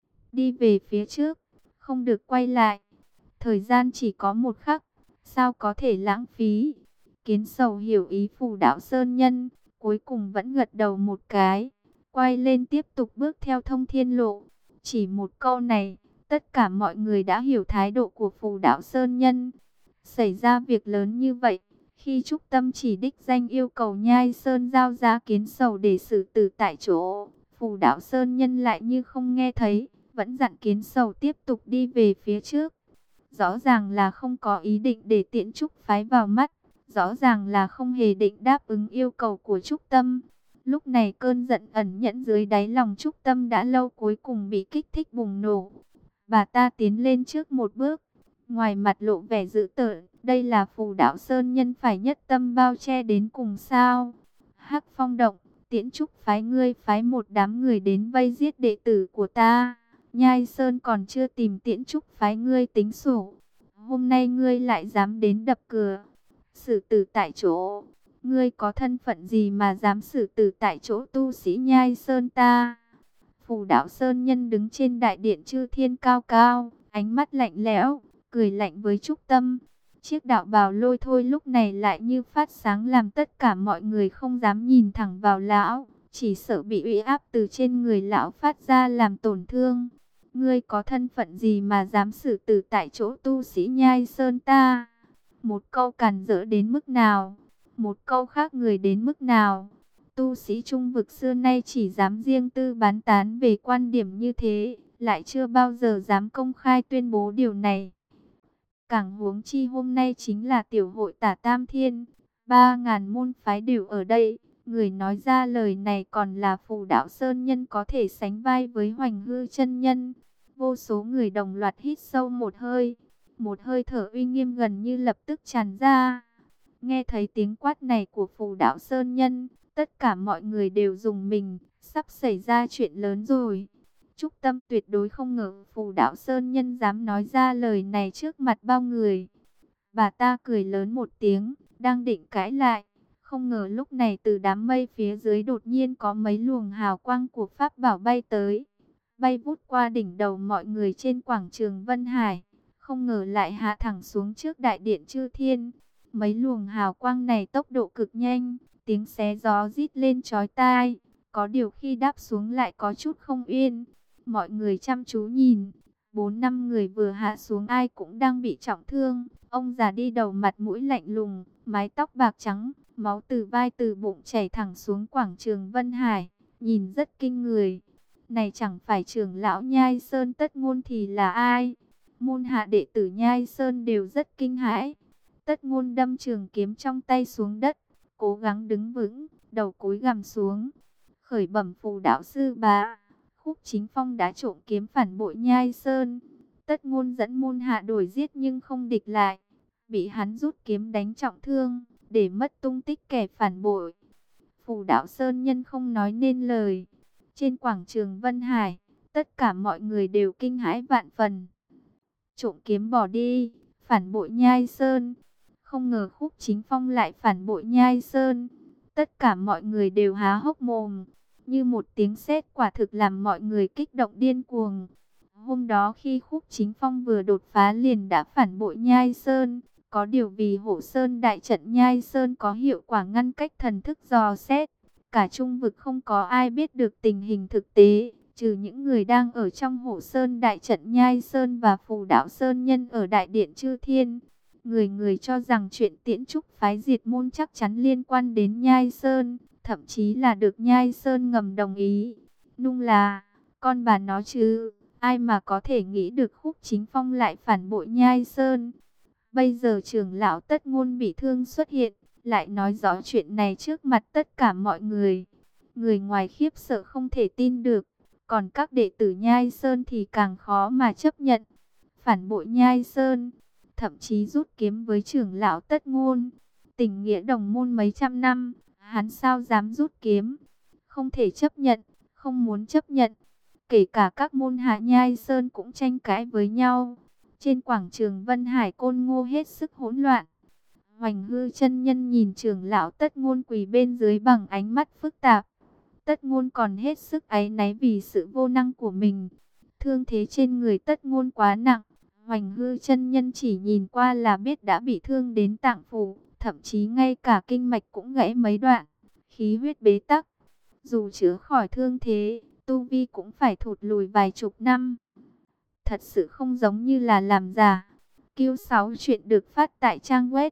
Đi về phía trước, không được quay lại. Thời gian chỉ có một khắc, sao có thể lãng phí? Kiến Sầu hiểu ý Phù Đạo Sơn Nhân, cuối cùng vẫn gật đầu một cái, quay lên tiếp tục bước theo Thông Thiên Lộ. Chỉ một câu này, tất cả mọi người đã hiểu thái độ của Phù Đạo Sơn Nhân. Xảy ra việc lớn như vậy, khi Trúc Tâm chỉ đích danh yêu cầu Nhai Sơn giao ra Kiến Sầu để xử tử tại chỗ, Phù Đạo Sơn Nhân lại như không nghe thấy, vẫn dặn Kiến Sầu tiếp tục đi về phía trước. Rõ ràng là không có ý định để Tiễn Trúc phái vào mắt, rõ ràng là không hề định đáp ứng yêu cầu của Trúc Tâm. Lúc này cơn giận ẩn nhẫn dưới đáy lòng Trúc Tâm đã lâu cuối cùng bị kích thích bùng nổ. Bà ta tiến lên trước một bước, ngoài mặt lộ vẻ dữ tợn, đây là Phù Đạo Sơn Nhân phải nhất tâm bao che đến cùng sao? Hắc Phong động, Tiễn Trúc phái ngươi phái một đám người đến vây giết đệ tử của ta. Nhai Sơn còn chưa tìm Tiễn Trúc phái ngươi tính sổ. Hôm nay ngươi lại dám đến đập cửa, xử tử tại chỗ. Ngươi có thân phận gì mà dám xử tử tại chỗ tu sĩ Nhai Sơn ta? Phù Đạo Sơn Nhân đứng trên đại điện chư thiên cao cao, ánh mắt lạnh lẽo, cười lạnh với Trúc Tâm. Chiếc đạo bào lôi thôi lúc này lại như phát sáng làm tất cả mọi người không dám nhìn thẳng vào lão, chỉ sợ bị uy áp từ trên người lão phát ra làm tổn thương. Ngươi có thân phận gì mà dám xử tử tại chỗ tu sĩ Nhai Sơn ta? Một câu càn rỡ đến mức nào? Một câu khác người đến mức nào? Tu sĩ trung vực xưa nay chỉ dám riêng tư bán tán về quan điểm như thế, lại chưa bao giờ dám công khai tuyên bố điều này. Càng huống chi hôm nay chính là tiểu hội Tả Tam Thiên, 3.000 môn phái đều ở đây. Người nói ra lời này còn là Phù Đạo Sơn Nhân có thể sánh vai với Hoành Hư chân nhân. Vô số người đồng loạt hít sâu một hơi thở uy nghiêm gần như lập tức tràn ra. Nghe thấy tiếng quát này của Phù Đạo Sơn Nhân, tất cả mọi người đều rùng mình, sắp xảy ra chuyện lớn rồi. Trúc Tâm tuyệt đối không ngờ Phù Đạo Sơn Nhân dám nói ra lời này trước mặt bao người. Bà ta cười lớn một tiếng, đang định cãi lại. Không ngờ lúc này từ đám mây phía dưới đột nhiên có mấy luồng hào quang của Pháp bảo bay tới. Bay vút qua đỉnh đầu mọi người trên quảng trường Vân Hải. Không ngờ lại hạ thẳng xuống trước đại điện Chư Thiên. Mấy luồng hào quang này tốc độ cực nhanh, tiếng xé gió rít lên chói tai. Có điều khi đáp xuống lại có chút không yên. Mọi người chăm chú nhìn, 4-5 người vừa hạ xuống ai cũng đang bị trọng thương. Ông già đi đầu mặt mũi lạnh lùng, mái tóc bạc trắng, máu từ vai từ bụng chảy thẳng xuống quảng trường Vân Hải, nhìn rất kinh người. Này chẳng phải trưởng lão Nhai Sơn Tất Ngôn thì là ai? Môn hạ đệ tử Nhai Sơn đều rất kinh hãi. Tất Ngôn đâm trường kiếm trong tay xuống đất, cố gắng đứng vững, đầu cúi gằm xuống. Khởi bẩm Phù đạo sư bá, Khúc Chính Phong đã trộm kiếm phản bội Nhai Sơn. Tất Ngôn dẫn môn hạ đuổi giết nhưng không địch lại, bị hắn rút kiếm đánh trọng thương, để mất tung tích kẻ phản bội. Phù đạo Sơn Nhân không nói nên lời. Trên quảng trường Vân Hải, tất cả mọi người đều kinh hãi vạn phần. Trộm kiếm bỏ đi, phản bội Nhai Sơn. Không ngờ Khúc Chính Phong lại phản bội Nhai Sơn. Tất cả mọi người đều há hốc mồm. Như một tiếng sét quả thực làm mọi người kích động điên cuồng. Hôm đó khi Khúc Chính Phong vừa đột phá liền đã phản bội Nhai Sơn. Có điều vì Hộ Sơn đại trận Nhai Sơn có hiệu quả ngăn cách thần thức dò xét. Cả trung vực không có ai biết được tình hình thực tế, trừ những người đang ở trong Hộ Sơn đại trận Nhai Sơn và Phù Đạo Sơn Nhân ở Đại Điện Chư Thiên. Người người cho rằng chuyện Tiễn Trúc phái diệt môn chắc chắn liên quan đến Nhai Sơn, thậm chí là được Nhai Sơn ngầm đồng ý. Nung là, con bà nó chứ, ai mà có thể nghĩ được Khúc Chính Phong lại phản bội Nhai Sơn. Bây giờ trưởng lão Tất Ngôn bị thương xuất hiện, lại nói rõ chuyện này trước mặt tất cả mọi người. Người ngoài khiếp sợ không thể tin được, còn các đệ tử Nhai Sơn thì càng khó mà chấp nhận. Phản bội Nhai Sơn, thậm chí rút kiếm với trưởng lão Tất Ngôn. Tình nghĩa đồng môn mấy trăm năm, hắn sao dám rút kiếm? Không thể chấp nhận, không muốn chấp nhận. Kể cả các môn hạ Nhai Sơn cũng tranh cãi với nhau. Trên quảng trường Vân Hải Côn Ngô hết sức hỗn loạn. Hoành Hư chân nhân nhìn trưởng lão Tất Ngôn quỳ bên dưới bằng ánh mắt phức tạp. Tất Ngôn còn hết sức áy náy vì sự vô năng của mình. Thương thế trên người Tất Ngôn quá nặng. Hoành Hư chân nhân chỉ nhìn qua là biết đã bị thương đến tạng phủ. Thậm chí ngay cả kinh mạch cũng gãy mấy đoạn. Khí huyết bế tắc. Dù chữa khỏi thương thế, tu vi cũng phải thụt lùi vài chục năm. Thật sự không giống như là làm giả. Q6 chuyện được phát tại trang web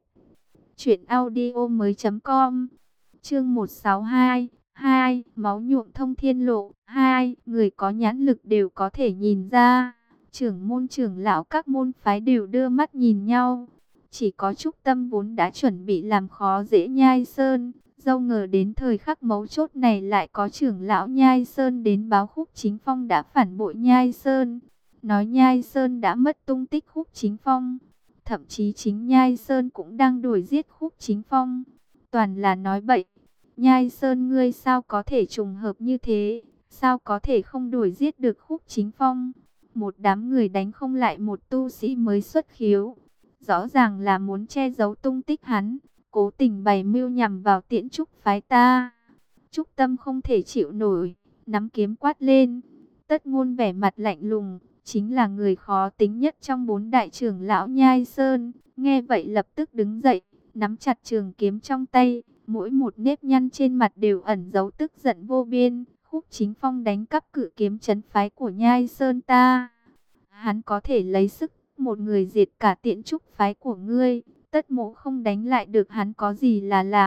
truyệnaudiomoi.com. Chương 162, 2, máu nhuộm thông thiên lộ. 2, người có nhãn lực đều có thể nhìn ra. Trưởng môn trưởng lão các môn phái đều đưa mắt nhìn nhau. Chỉ có Trúc Tâm vốn đã chuẩn bị làm khó dễ Nhai Sơn, dẫu ngờ đến thời khắc mấu chốt này lại có trưởng lão Nhai Sơn đến báo Khúc Chính Phong đã phản bội Nhai Sơn. Nói Nhai Sơn đã mất tung tích Khúc Chính Phong. Thậm chí chính Nhai Sơn cũng đang đuổi giết Khúc Chính Phong. Toàn là nói bậy. Nhai Sơn ngươi sao có thể trùng hợp như thế? Sao có thể không đuổi giết được Khúc Chính Phong? Một đám người đánh không lại một tu sĩ mới xuất khiếu. Rõ ràng là muốn che giấu tung tích hắn. Cố tình bày mưu nhằm vào Tiễn Trúc phái ta. Trúc Tâm không thể chịu nổi, nắm kiếm quát lên. Tất Ngôn vẻ mặt lạnh lùng, chính là người khó tính nhất trong 4 đại trưởng lão Nhai Sơn. Nghe vậy lập tức đứng dậy, nắm chặt trường kiếm trong tay, mỗi một nếp nhăn trên mặt đều ẩn giấu tức giận vô biên. Khúc Chính Phong đánh cắp cự kiếm trấn phái của Nhai Sơn ta. Hắn có thể lấy sức một người diệt cả Tiễn Trúc phái của ngươi. Tất Mộ không đánh lại được hắn có gì là lạ.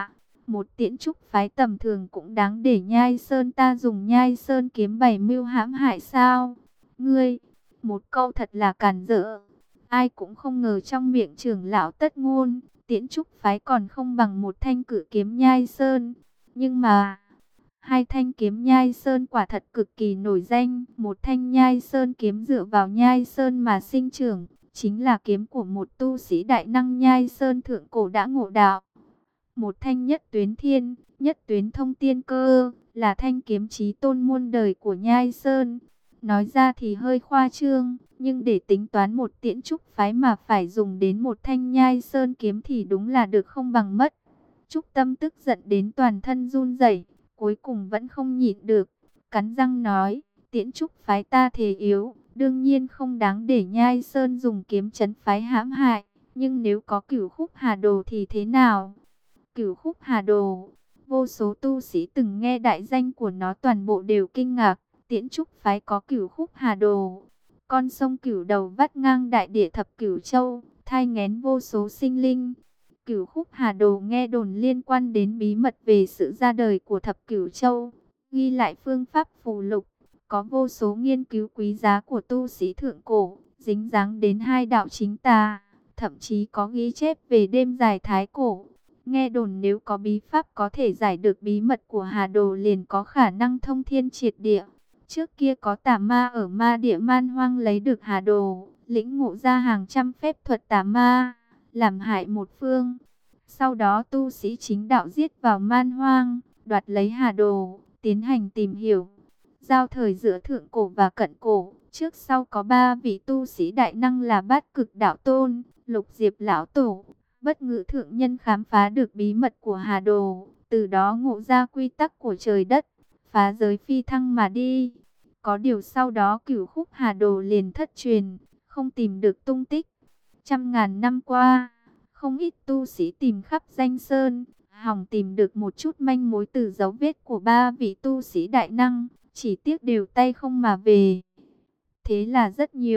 Một tiễn trúc phái tầm thường cũng đáng để Nhai Sơn ta dùng Nhai Sơn kiếm bày mưu hãm hại sao? Ngươi, một câu thật là càn rỡ. Ai cũng không ngờ trong miệng trưởng lão Tất Ngôn, tiễn trúc phái còn không bằng một thanh cử kiếm Nhai Sơn. Nhưng mà, hai thanh kiếm Nhai Sơn quả thật cực kỳ nổi danh. Một thanh Nhai Sơn kiếm dựa vào Nhai Sơn mà sinh trưởng, chính là kiếm của một tu sĩ đại năng Nhai Sơn thượng cổ đã ngộ đạo. Một thanh nhất tuyến thiên, nhất tuyến thông tiên cơ, là thanh kiếm chí tôn muôn đời của Nhai Sơn. Nói ra thì hơi khoa trương, nhưng để tính toán một tiễn trúc phái mà phải dùng đến một thanh Nhai Sơn kiếm thì đúng là được không bằng mất. Trúc Tâm tức giận đến toàn thân run rẩy, cuối cùng vẫn không nhịn được, cắn răng nói, tiễn trúc phái ta thể yếu, đương nhiên không đáng để Nhai Sơn dùng kiếm trấn phái hãm hại, nhưng nếu có Cửu Khúc Hà Đồ thì thế nào? Cửu Khúc Hà Đồ, vô số tu sĩ từng nghe đại danh của nó toàn bộ đều kinh ngạc, tiễn trúc phái có Cửu Khúc Hà Đồ. Con sông Cửu Đầu vắt ngang đại địa thập Cửu Châu, thai nghén vô số sinh linh. Cửu Khúc Hà Đồ nghe đồn liên quan đến bí mật về sự ra đời của thập Cửu Châu, ghi lại phương pháp phù lục, có vô số nghiên cứu quý giá của tu sĩ thượng cổ, dính dáng đến hai đạo chính tà, thậm chí có ghi chép về đêm dài thái cổ. Nghe đồn nếu có bí pháp có thể giải được bí mật của Hà Đồ liền có khả năng thông thiên triệt địa. Trước kia có tà ma ở ma địa man hoang lấy được Hà Đồ, lĩnh ngộ ra hàng trăm phép thuật tà ma, làm hại một phương. Sau đó tu sĩ chính đạo giết vào man hoang, đoạt lấy Hà Đồ, tiến hành tìm hiểu. Giao thời giữa thượng cổ và cận cổ, trước sau có ba vị tu sĩ đại năng là Bát Cực Đạo Tôn, Lục Diệp Lão Tổ, Bất Ngữ Thượng Nhân khám phá được bí mật của Hà Đồ, từ đó ngộ ra quy tắc của trời đất, phá giới phi thăng mà đi. Có điều sau đó Cửu Khúc Hà Đồ liền thất truyền, không tìm được tung tích. Trăm ngàn năm qua, không ít tu sĩ tìm khắp danh sơn, hòng tìm được một chút manh mối từ dấu vết của ba vị tu sĩ đại năng, chỉ tiếc đều tay không mà về. Thế là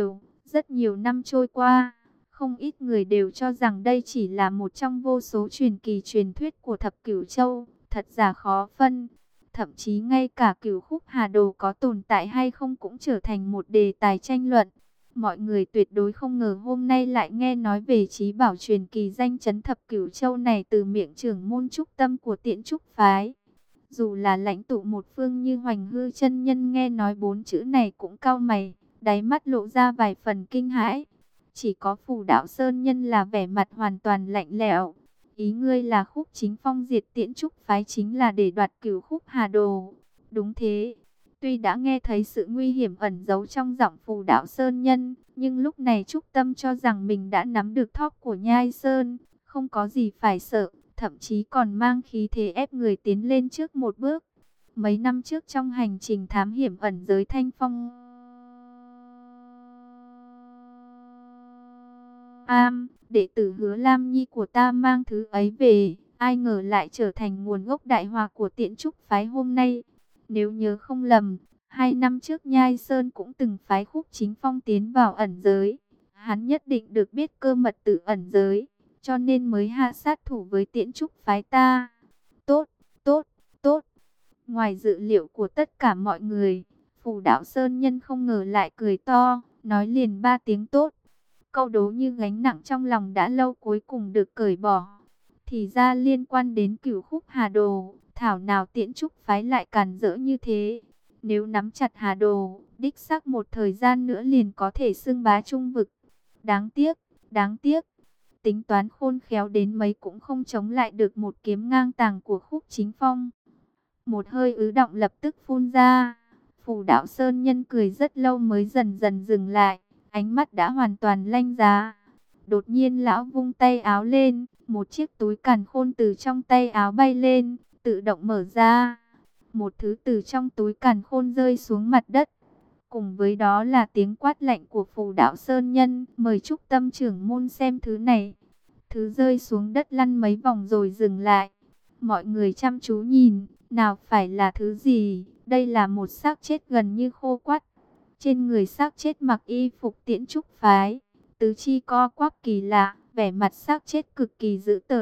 rất nhiều năm trôi qua, không ít người đều cho rằng đây chỉ là một trong vô số truyền kỳ truyền thuyết của thập Cửu Châu, thật giả khó phân. Thậm chí ngay cả Cửu Khúc Hà Đồ có tồn tại hay không cũng trở thành một đề tài tranh luận. Mọi người tuyệt đối không ngờ hôm nay lại nghe nói về trí bảo truyền kỳ danh chấn thập Cửu Châu này từ miệng trưởng môn Trúc Tâm của Tiễn Trúc phái. Dù là lãnh tụ một phương như Hoành Hư chân nhân nghe nói bốn chữ này cũng cau mày, đáy mắt lộ ra vài phần kinh hãi. Chỉ có Phù Đạo Sơn nhân là vẻ mặt hoàn toàn lạnh lẽo. Ý ngươi là Khúc Chính Phong diệt Tiễn Trúc phái chính là để đoạt Cửu Khúc Hà Đồ? Đúng thế. Tuy đã nghe thấy sự nguy hiểm ẩn giấu trong giọng Phù Đạo Sơn nhân, nhưng lúc này Trúc Tâm cho rằng mình đã nắm được thóp của Nhai Sơn, không có gì phải sợ, thậm chí còn mang khí thế ép người tiến lên trước một bước. Mấy năm trước trong hành trình thám hiểm ẩn giới Thanh Phong đệ tử Hứa Lam Nhi của ta mang thứ ấy về, ai ngờ lại trở thành nguồn gốc đại họa của Tiễn Trúc phái hôm nay. Nếu nhớ không lầm, 2 năm trước Nhai Sơn cũng từng phái Khúc Chính Phong tiến vào ẩn giới. Hắn nhất định được biết cơ mật tự ẩn giới, cho nên mới hạ sát thủ với Tiễn Trúc phái ta. Tốt, tốt, tốt. Ngoài dự liệu của tất cả mọi người, Phù Đạo Sơn nhân không ngờ lại cười to, nói liền 3 tiếng tốt. Câu đố như gánh nặng trong lòng đã lâu cuối cùng được cởi bỏ. Thì ra liên quan đến Cửu Khúc Hà Đồ, thảo nào Tiễn Trúc phái lại càn rỡ như thế. Nếu nắm chặt Hà Đồ, đích xác một thời gian nữa liền có thể xưng bá trung vực. Đáng tiếc, đáng tiếc. Tính toán khôn khéo đến mấy cũng không chống lại được một kiếm ngang tàng của Khúc Chính Phong. Một hơi ứ động lập tức phun ra. Phù Đạo Sơn nhân cười rất lâu mới dần dần dừng lại, ánh mắt đã hoàn toàn lanh giá. Đột nhiên lão vung tay áo lên, một chiếc túi càn khôn từ trong tay áo bay lên, tự động mở ra. Một thứ từ trong túi càn khôn rơi xuống mặt đất. Cùng với đó là tiếng quát lạnh của Phù Đạo Sơn nhân, mời Trúc Tâm trưởng môn xem thứ này. Thứ rơi xuống đất lăn mấy vòng rồi dừng lại. Mọi người chăm chú nhìn, nào phải là thứ gì? Đây là một xác chết gần như khô quắt. Trên người xác chết mặc y phục Tiễn Trúc phái, tứ chi co quắp kỳ lạ, vẻ mặt xác chết cực kỳ dữ tợn,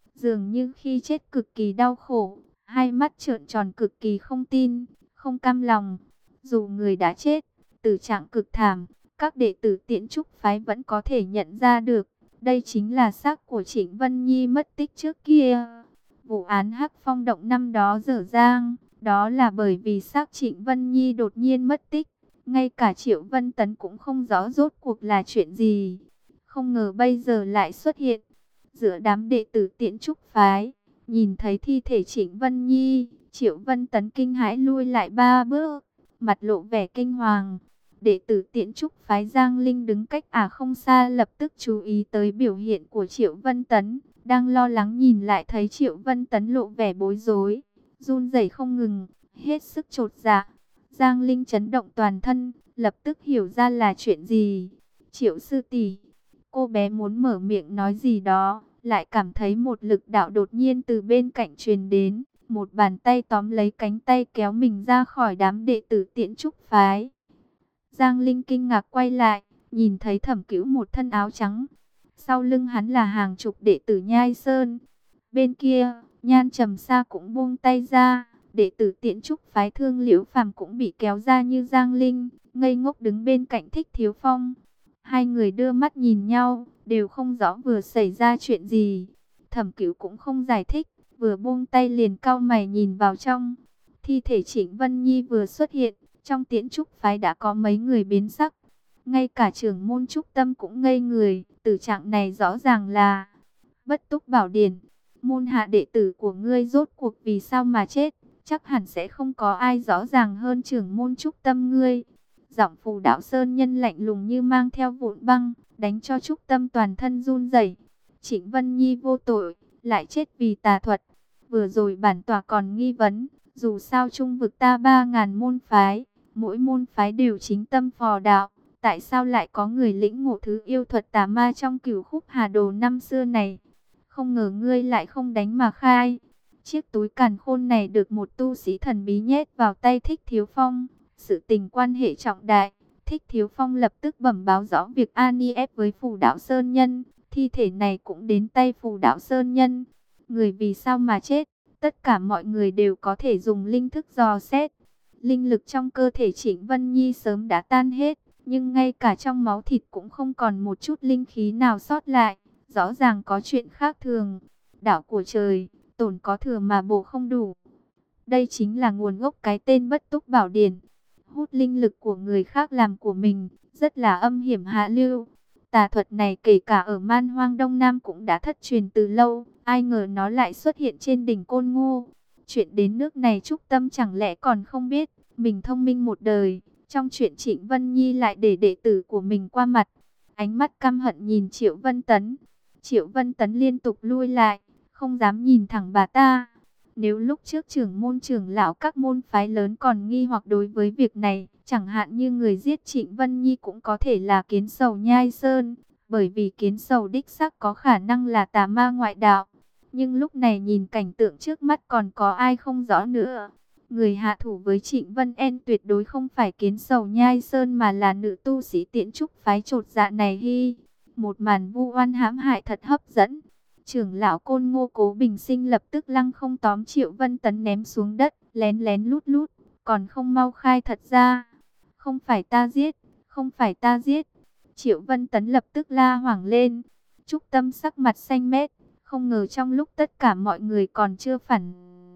dường như khi chết cực kỳ đau khổ, hai mắt trợn tròn cực kỳ không tin, không cam lòng. Dù người đã chết, tử trạng cực thảm, các đệ tử Tiễn Trúc phái vẫn có thể nhận ra được, đây chính là xác của Trịnh Vân Nhi mất tích trước kia. Vụ án Hắc Phong động năm đó dở dang, đó là bởi vì xác Trịnh Vân Nhi đột nhiên mất tích, ngay cả Triệu Vân Tấn cũng không rõ rốt cuộc là chuyện gì. Không ngờ bây giờ lại xuất hiện giữa đám đệ tử Tiễn Trúc phái, nhìn thấy thi thể Trịnh Vân Nhi, Triệu Vân Tấn kinh hãi lui lại 3 bước, mặt lộ vẻ kinh hoàng. Đệ tử Tiễn Trúc phái Giang Linh đứng cách không xa lập tức chú ý tới biểu hiện của Triệu Vân Tấn, đang lo lắng nhìn lại thấy Triệu Vân Tấn lộ vẻ bối rối, run rẩy không ngừng, hết sức chột dạ. Giang Linh chấn động toàn thân, lập tức hiểu ra là chuyện gì. Triệu sư tỷ, cô bé muốn mở miệng nói gì đó, lại cảm thấy một lực đạo đột nhiên từ bên cạnh truyền đến, một bàn tay tóm lấy cánh tay kéo mình ra khỏi đám đệ tử Tiễn Trúc phái. Giang Linh kinh ngạc quay lại, nhìn thấy Thẩm Cửu một thân áo trắng, sau lưng hắn là hàng chục đệ tử Nhai Sơn. Bên kia, Nhan Trầm Sa cũng buông tay ra, đệ tử Tiễn Trúc phái Thương Liễu Phàm cũng bị kéo ra như Giang Linh, ngây ngốc đứng bên cạnh Thích Thiếu Phong. Hai người đưa mắt nhìn nhau, đều không rõ vừa xảy ra chuyện gì. Thẩm Cửu cũng không giải thích, vừa buông tay liền cau mày nhìn vào trong. Thi thể Trịnh Vân Nhi vừa xuất hiện, trong Tiễn Trúc phái đã có mấy người biến sắc. Ngay cả trưởng môn Trúc Tâm cũng ngây người, tử trạng này rõ ràng là Bất Túc Bảo Điển. Môn hạ đệ tử của ngươi rốt cuộc vì sao mà chết, chắc hẳn sẽ không có ai rõ ràng hơn trưởng môn Trúc Tâm ngươi. Giọng Phù Đạo Sơn Nhân lạnh lùng như mang theo vụn băng, đánh cho Trúc Tâm toàn thân run rẩy. Trịnh Vân Nhi vô tội, lại chết vì tà thuật. Vừa rồi bản tòa còn nghi vấn, dù sao trung vực ta 3.000 môn phái, mỗi môn phái đều chính tâm phò đạo, tại sao lại có người lĩnh ngộ thứ yêu thuật tà ma trong Cửu Khúc Hà Đồ năm xưa này? Không ngờ ngươi lại không đánh mà khai. Chiếc túi càn khôn này được một tu sĩ thần bí nhét vào tay Thích Thiếu Phong. Sự tình quan hệ trọng đại, Thích Thiếu Phong lập tức bẩm báo rõ việc Ani ép với Phù Đạo Sơn Nhân. Thi thể này cũng đến tay Phù Đạo Sơn Nhân. Người vì sao mà chết? Tất cả mọi người đều có thể dùng linh thức dò xét. Linh lực trong cơ thể Trịnh Vân Nhi sớm đã tan hết, nhưng ngay cả trong máu thịt cũng không còn một chút linh khí nào sót lại. Rõ ràng có chuyện khác thường. Đạo của trời, tổn có thừa mà bổ không đủ. Đây chính là nguồn gốc cái tên Bất Túc Bảo Điển. Hút linh lực của người khác làm của mình, rất là âm hiểm hạ lưu. Tà thuật này kể cả ở Man Hoang Đông Nam cũng đã thất truyền từ lâu. Ai ngờ nó lại xuất hiện trên đỉnh Côn Ngô. Chuyện đến nước này Trúc Tâm chẳng lẽ còn không biết. Mình thông minh một đời, trong chuyện Trịnh Vân Nhi lại để đệ tử của mình qua mặt. Ánh mắt căm hận nhìn Triệu Vân Tấn. Triệu Vân Tấn liên tục lui lại, không dám nhìn thẳng bà ta. Nếu lúc trước trưởng môn trưởng lão các môn phái lớn còn nghi hoặc đối với việc này, chẳng hạn như người giết Trịnh Vân Nhi cũng có thể là Kiến Sầu Nhai Sơn, bởi vì Kiến Sầu đích xác có khả năng là tà ma ngoại đạo. Nhưng lúc này nhìn cảnh tượng trước mắt còn có ai không rõ nữa. Người hạ thủ với Trịnh Vân En tuyệt đối không phải Kiến Sầu Nhai Sơn mà là nữ tu sĩ Tiễn Trúc phái chột dạ này hi. Một màn vu oan hãm hại thật hấp dẫn. Trưởng lão Côn Ngô Cố Bình Sinh lập tức lăng không tóm Triệu Vân Tấn ném xuống đất, lén lén lút lút, còn không mau khai thật ra. Không phải ta giết, không phải ta giết. Triệu Vân Tấn lập tức la hoảng lên. Trúc Tâm sắc mặt xanh mét, không ngờ trong lúc tất cả mọi người còn chưa phản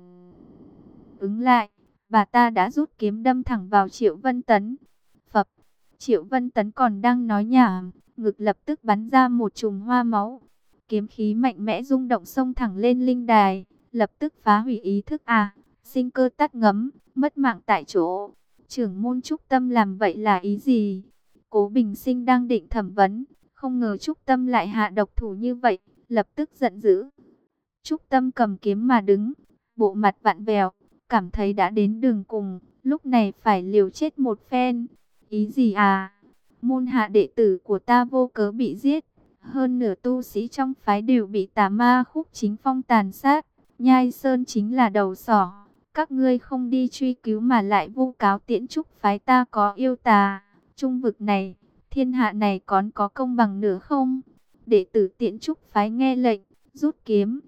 ứng lại, bà ta đã rút kiếm đâm thẳng vào Triệu Vân Tấn. Phập, Triệu Vân Tấn còn đang nói nhảm, ngực lập tức bắn ra một chùm hoa máu. Kiếm khí mạnh mẽ rung động xông thẳng lên linh đài, lập tức phá hủy ý thức sinh cơ tắt ngấm, mất mạng tại chỗ. Trưởng môn Trúc Tâm làm vậy là ý gì? Cố Bình Sinh đang định thẩm vấn, không ngờ Trúc Tâm lại hạ độc thủ như vậy, lập tức giận dữ. Trúc Tâm cầm kiếm mà đứng, bộ mặt vặn vẹo, cảm thấy đã đến đường cùng, lúc này phải liều chết một phen. Ý gì à? Môn hạ đệ tử của ta vô cớ bị giết, hơn nửa tu sĩ trong phái đều bị tà ma Khúc Chính Phong tàn sát. Nhai Sơn chính là đầu sỏ, các ngươi không đi truy cứu mà lại vu cáo Tiễn Trúc phái ta có yêu tà. Trung vực này, thiên hạ này còn có công bằng nữa không? Đệ tử Tiễn Trúc phái nghe lệnh, rút kiếm.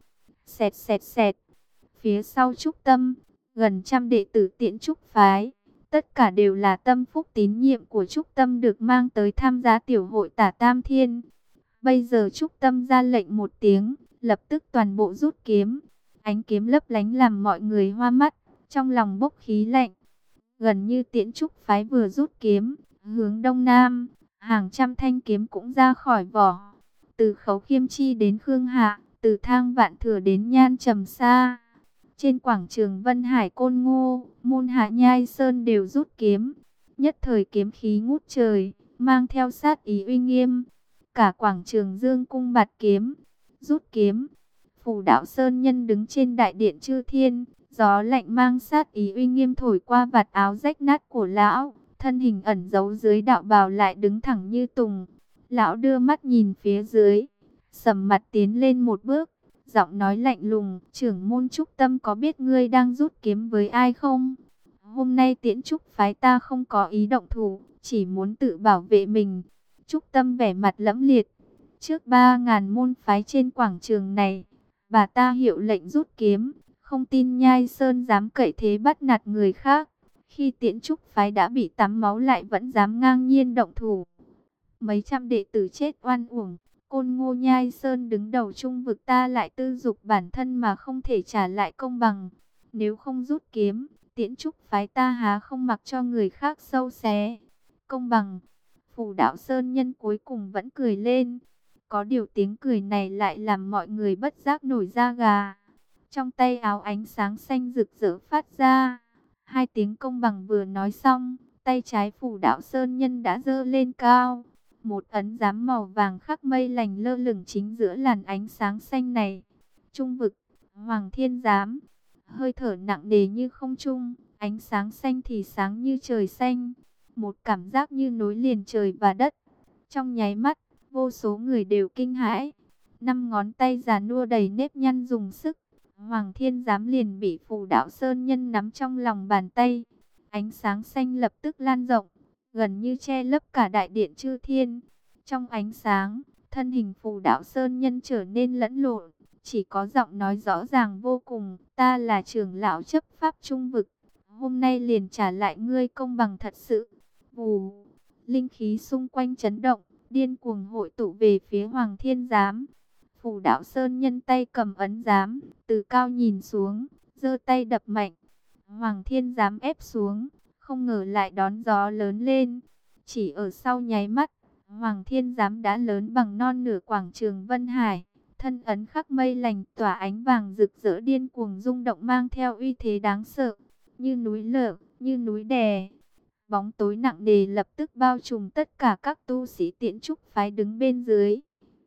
Xẹt xẹt xẹt. Phía sau Trúc Tâm, gần trăm đệ tử Tiễn Trúc phái, tất cả đều là tâm phúc tín nhiệm của Trúc Tâm được mang tới tham gia tiểu hội Tả Tam Thiên. Bây giờ Trúc Tâm ra lệnh một tiếng, lập tức toàn bộ rút kiếm. Ánh kiếm lấp lánh làm mọi người hoa mắt, trong lòng bốc khí lạnh. Gần như Tiễn Trúc phái vừa rút kiếm, hướng đông nam, hàng trăm thanh kiếm cũng ra khỏi vỏ. Từ Khấu Khiêm Chi đến Khương Hạ, từ Thang Vạn Thừa đến Nhan Trầm Sa. Trên quảng trường Vân Hải Côn Ngô, Môn Hạ Nhai Sơn đều rút kiếm. Nhất thời kiếm khí ngút trời, mang theo sát ý uy nghiêm. Cả quảng trường Dương cung bạt kiếm, rút kiếm. Phù Đạo Sơn Nhân đứng trên đại điện Chư Thiên, gió lạnh mang sát ý uy nghiêm thổi qua vạt áo rách nát của lão, thân hình ẩn giấu dưới đạo bào lại đứng thẳng như tùng. Lão đưa mắt nhìn phía dưới, sầm mặt tiến lên một bước, giọng nói lạnh lùng: "Trưởng môn Trúc Tâm có biết ngươi đang rút kiếm với ai không? Hôm nay Tiễn Trúc phái ta không có ý động thủ, chỉ muốn tự bảo vệ mình." Trúc Tâm vẻ mặt lẫm liệt: "Trước 3.000 môn phái trên quảng trường này, bà ta hiệu lệnh rút kiếm, không tin Nhai Sơn dám cậy thế bắt nạt người khác. Khi Tiễn Trúc phái đã bị tắm máu lại vẫn dám ngang nhiên động thủ. Mấy trăm đệ tử chết oan uổng, Côn Ngô Nhai Sơn đứng đầu trung vực ta lại tư dục bản thân mà không thể trả lại công bằng. Nếu không rút kiếm, Tiễn Trúc phái ta há không mặc cho người khác sâu xé. Công bằng." Phù Đạo Sơn Nhân cuối cùng vẫn cười lên. Có điều tiếng cười này lại làm mọi người bất giác nổi da gà. Trong tay áo ánh sáng xanh rực rỡ phát ra. Hai tiếng công bằng vừa nói xong, tay trái Phù Đạo Sơn Nhân đã giơ lên cao. Một ấn giám màu vàng khắc mây lành lơ lửng chính giữa làn ánh sáng xanh này. Trung vực, Hoàng Thiên Giám, hơi thở nặng nề như không trung, ánh sáng xanh thì sáng như trời xanh. Một cảm giác như nối liền trời và đất. Trong nháy mắt, vô số người đều kinh hãi. 5 ngón tay già nua đầy nếp nhăn dùng sức. Hoàng Thiên Giám liền bị Phù Đạo Sơn Nhân nắm trong lòng bàn tay. Ánh sáng xanh lập tức lan rộng, gần như che lấp cả đại điện Chư Thiên. Trong ánh sáng, thân hình Phù Đạo Sơn Nhân trở nên lẫn lộn, chỉ có giọng nói rõ ràng vô cùng: "Ta là trưởng lão chấp pháp trung vực, hôm nay liền trả lại ngươi công bằng thật sự." Vù, linh khí xung quanh chấn động, điên cuồng hội tụ về phía Hoàng Thiên Giám. Phù Đạo Sơn Nhân tay cầm ấn giám, từ cao nhìn xuống, giơ tay đập mạnh. Hoàng Thiên Giám ép xuống, không ngờ lại đón gió lớn lên. Chỉ ở sau nháy mắt, Hoàng Thiên Giám đã lớn bằng non nửa quảng trường Vân Hải. Thân ấn khắc mây lành tỏa ánh vàng rực rỡ điên cuồng rung động, mang theo uy thế đáng sợ, như núi lở, như núi đè. Bóng tối nặng nề lập tức bao trùm tất cả các tu sĩ Tiễn Trúc phái đứng bên dưới.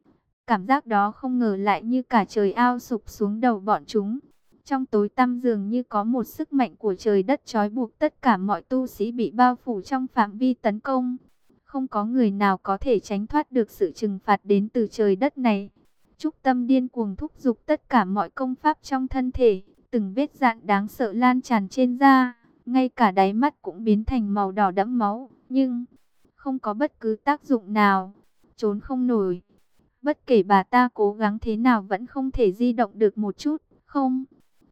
Cảm giác đó không ngờ lại như cả trời ao sụp xuống đầu bọn chúng. Trong tối tăm dường như có một sức mạnh của trời đất trói buộc tất cả mọi tu sĩ bị bao phủ trong phạm vi tấn công. Không có người nào có thể tránh thoát được sự trừng phạt đến từ trời đất này. Trúc Tâm điên cuồng thúc giục tất cả mọi công pháp trong thân thể. Từng vết dạn đáng sợ lan tràn trên da, ngay cả đáy mắt cũng biến thành màu đỏ đẫm máu. Nhưng không có bất cứ tác dụng nào, trốn không nổi. Bất kể bà ta cố gắng thế nào vẫn không thể di động được một chút. Không,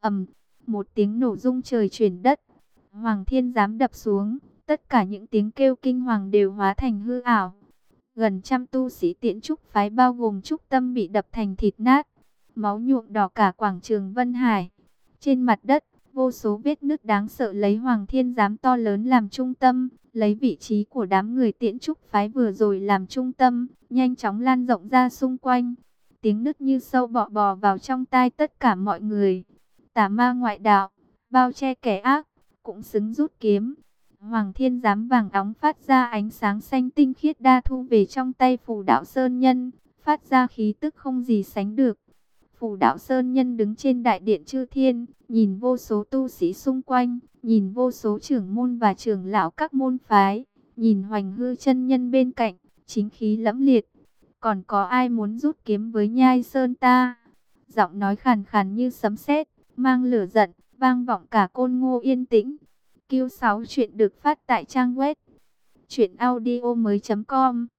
một tiếng nổ rung trời chuyển đất. Hoàng Thiên Giám đập xuống, tất cả những tiếng kêu kinh hoàng đều hóa thành hư ảo. Gần trăm tu sĩ Tiễn Trúc phái bao gồm Trúc Tâm bị đập thành thịt nát. Máu nhuộm đỏ cả quảng trường Vân Hải. Trên mặt đất, vô số vết nứt đáng sợ lấy Hoàng Thiên Giám to lớn làm trung tâm, lấy vị trí của đám người Tiễn Trúc phái vừa rồi làm trung tâm, nhanh chóng lan rộng ra xung quanh. Tiếng nứt như sâu bọ bò vào trong tai tất cả mọi người. Tà ma ngoại đạo, bao che kẻ ác, cũng xứng rút kiếm. Hoàng Thiên Giám vàng óng phát ra ánh sáng xanh tinh khiết đa thu về trong tay Phù Đạo Sơn Nhân, phát ra khí tức không gì sánh được. Phù Đạo Sơn Nhân đứng trên đại điện Chư Thiên, nhìn vô số tu sĩ xung quanh, nhìn vô số trưởng môn và trưởng lão các môn phái, nhìn Hoành Hư chân nhân bên cạnh, chính khí lẫm liệt. "Còn có ai muốn rút kiếm với Nhai Sơn ta?" Giọng nói khàn khàn như sấm sét, mang lửa giận, vang vọng cả Côn Ngô yên tĩnh. Q6 chuyện được phát tại trang web truyệnaudiomoi.com.